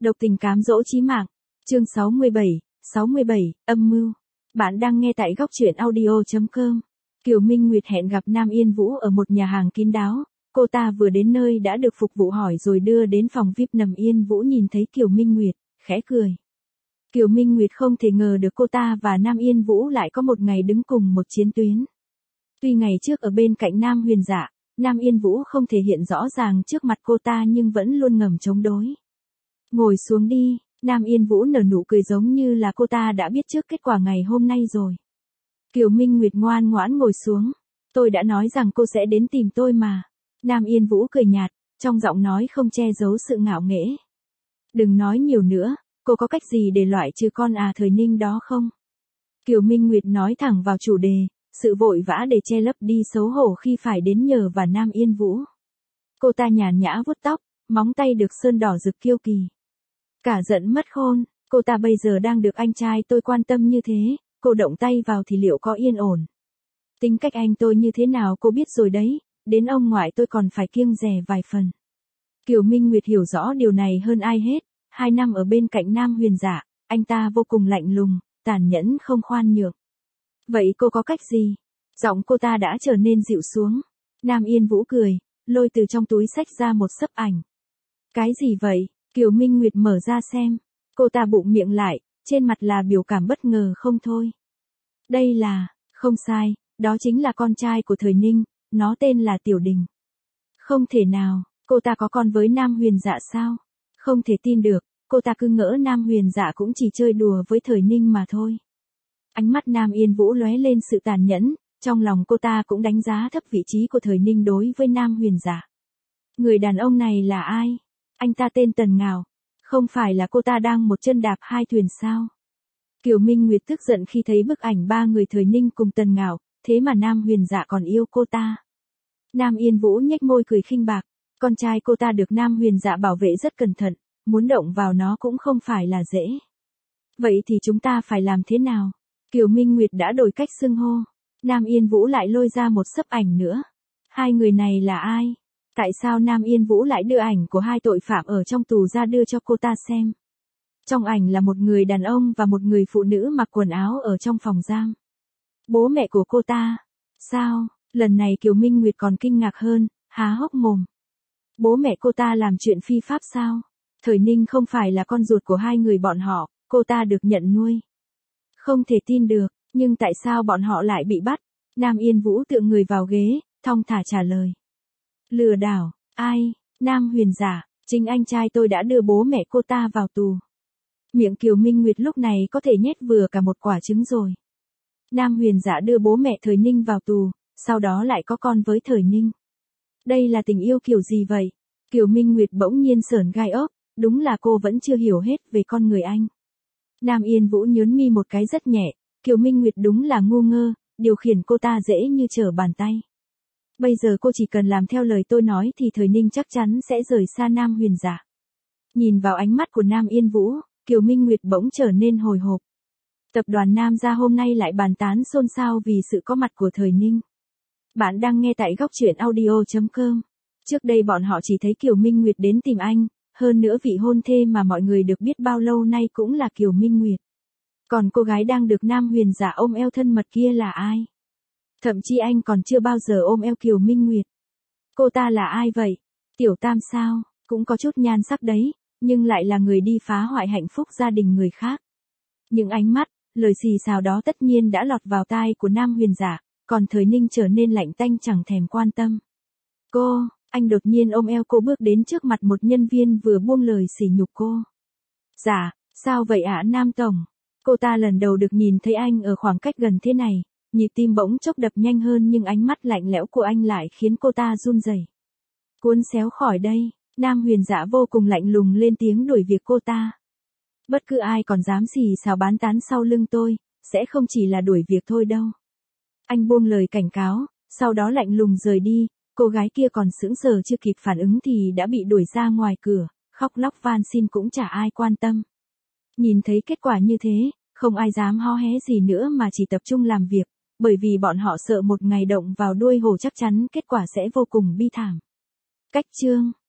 Độc tình cám dỗ chí mạng. Chương 67, âm mưu. Bạn đang nghe tại góc truyện audio.com. Kiều Minh Nguyệt hẹn gặp Nam Yên Vũ ở một nhà hàng kín đáo. Cô ta vừa đến nơi đã được phục vụ hỏi rồi đưa đến phòng VIP. Nam Yên Vũ nhìn thấy Kiều Minh Nguyệt, khẽ cười. Kiều Minh Nguyệt không thể ngờ được cô ta và Nam Yên Vũ lại có một ngày đứng cùng một chiến tuyến. Tuy ngày trước ở bên cạnh Nam Huyền Dạ, Nam Yên Vũ không thể hiện rõ ràng trước mặt cô ta nhưng vẫn luôn ngầm chống đối. Ngồi xuống đi, Nam Yên Vũ nở nụ cười giống như là cô ta đã biết trước kết quả ngày hôm nay rồi. Kiều Minh Nguyệt ngoan ngoãn ngồi xuống. Tôi đã nói rằng cô sẽ đến tìm tôi mà. Nam Yên Vũ cười nhạt, trong giọng nói không che giấu sự ngạo nghễ. Đừng nói nhiều nữa, cô có cách gì để loại trừ con Thời Ninh đó không? Kiều Minh Nguyệt nói thẳng vào chủ đề, sự vội vã để che lấp đi xấu hổ khi phải đến nhờ và Nam Yên Vũ. Cô ta nhàn nhã vuốt tóc, móng tay được sơn đỏ rực kiêu kỳ. Cả giận mất khôn, cô ta bây giờ đang được anh trai tôi quan tâm như thế, cô động tay vào thì liệu có yên ổn? Tính cách anh tôi như thế nào cô biết rồi đấy, đến ông ngoại tôi còn phải kiêng dè vài phần. Kiều Minh Nguyệt hiểu rõ điều này hơn ai hết, 2 năm ở bên cạnh Nam Huyền Dạ, anh ta vô cùng lạnh lùng, tàn nhẫn không khoan nhượng. Vậy cô có cách gì? Giọng cô ta đã trở nên dịu xuống. Nam Yên Vũ cười, lôi từ trong túi xách ra một xấp ảnh. Cái gì vậy? Kiều Minh Nguyệt mở ra xem. Cô ta bụng miệng lại, trên mặt là biểu cảm bất ngờ không thôi. Đây là, không sai, đó chính là con trai của Thời Ninh, nó tên là Tiểu Đình. Không thể nào, cô ta có con với Nam Huyền Dạ sao? Không thể tin được, cô ta cứ ngỡ Nam Huyền Dạ cũng chỉ chơi đùa với Thời Ninh mà thôi. Ánh mắt Nam Yên Vũ lóe lên sự tàn nhẫn, trong lòng cô ta cũng đánh giá thấp vị trí của Thời Ninh đối với Nam Huyền Dạ. Người đàn ông này là ai? Anh ta tên Tần Ngạo. Không phải là cô ta đang một chân đạp hai thuyền sao? Kiều Minh Nguyệt tức giận khi thấy bức ảnh 3 người Thời Ninh cùng Tần Ngạo, thế mà Nam Huyền Dạ còn yêu cô ta. Nam Yên Vũ nhếch môi cười khinh bạc, con trai cô ta được Nam Huyền Dạ bảo vệ rất cẩn thận, muốn động vào nó cũng không phải là dễ. Vậy thì chúng ta phải làm thế nào? Kiều Minh Nguyệt đã đổi cách xưng hô. Nam Yên Vũ lại lôi ra một xấp ảnh nữa. Hai người này là ai? Tại sao Nam Yên Vũ lại đưa ảnh của hai tội phạm ở trong tù ra đưa cho cô ta xem? Trong ảnh là một người đàn ông và một người phụ nữ mặc quần áo ở trong phòng giam. Bố mẹ của cô ta. Sao? Lần này Kiều Minh Nguyệt còn kinh ngạc hơn, há hốc mồm. Bố mẹ cô ta làm chuyện phi pháp sao? Thời Ninh không phải là con ruột của hai người bọn họ, cô ta được nhận nuôi. Không thể tin được, nhưng tại sao bọn họ lại bị bắt? Nam Yên Vũ tựa người vào ghế, thong thả trả lời. Lừa đảo, ai? Nam Huyền Dạ, chính anh trai tôi đã đưa bố mẹ cô ta vào tù. Miệng Kiều Minh Nguyệt lúc này có thể nhét vừa cả một quả trứng rồi. Nam Huyền Dạ đưa bố mẹ Thời Ninh vào tù, sau đó lại có con với Thời Ninh. Đây là tình yêu kiểu gì vậy? Kiều Minh Nguyệt bỗng nhiên sởn gai ốc, đúng là cô vẫn chưa hiểu hết về con người anh. Nam Yên Vũ nhớn mi một cái rất nhẹ, Kiều Minh Nguyệt đúng là ngu ngơ, điều khiển cô ta dễ như trở bàn tay. Bây giờ cô chỉ cần làm theo lời tôi nói thì Thời Ninh chắc chắn sẽ rời xa Nam Huyền Dạ. Nhìn vào ánh mắt của Nam Yên Vũ, Kiều Minh Nguyệt bỗng trở nên hồi hộp. Tập đoàn Nam gia hôm nay lại bàn tán xôn xao vì sự có mặt của Thời Ninh. Bạn đang nghe tại góc truyện audio.com. Trước đây bọn họ chỉ thấy Kiều Minh Nguyệt đến tìm anh, hơn nữa vị hôn thê mà mọi người được biết bao lâu nay cũng là Kiều Minh Nguyệt. Còn cô gái đang được Nam Huyền Dạ ôm eo thân mật kia là ai? Thậm chí anh còn chưa bao giờ ôm eo Kiều Minh Nguyệt. Cô ta là ai vậy? Tiểu Tam sao? Cũng có chút nhan sắc đấy, nhưng lại là người đi phá hoại hạnh phúc gia đình người khác. Những ánh mắt, lời xì xào đó tất nhiên đã lọt vào tai của Nam Huyền Dạ, còn Thời Ninh trở nên lạnh tanh chẳng thèm quan tâm. Anh đột nhiên ôm eo cô bước đến trước mặt một nhân viên vừa buông lời sỉ nhục cô. Dạ, sao vậy ạ Nam Tổng? Cô ta lần đầu được nhìn thấy anh ở khoảng cách gần thế này, nhịp tim bỗng chốc đập nhanh hơn nhưng ánh mắt lạnh lẽo của anh lại khiến cô ta run rẩy. Cuốn xéo khỏi đây, Nam Huyền Dạ vô cùng lạnh lùng lên tiếng đuổi việc cô ta. Bất cứ ai còn dám xì xào bán tán sau lưng tôi, sẽ không chỉ là đuổi việc thôi đâu. Anh buông lời cảnh cáo, sau đó lạnh lùng rời đi, cô gái kia còn sững sờ chưa kịp phản ứng thì đã bị đuổi ra ngoài cửa, khóc lóc van xin cũng chả ai quan tâm. Nhìn thấy kết quả như thế, không ai dám hó hé gì nữa mà chỉ tập trung làm việc, bởi vì bọn họ sợ một ngày động vào đuôi hổ chắc chắn kết quả sẽ vô cùng bi thảm. Cách chương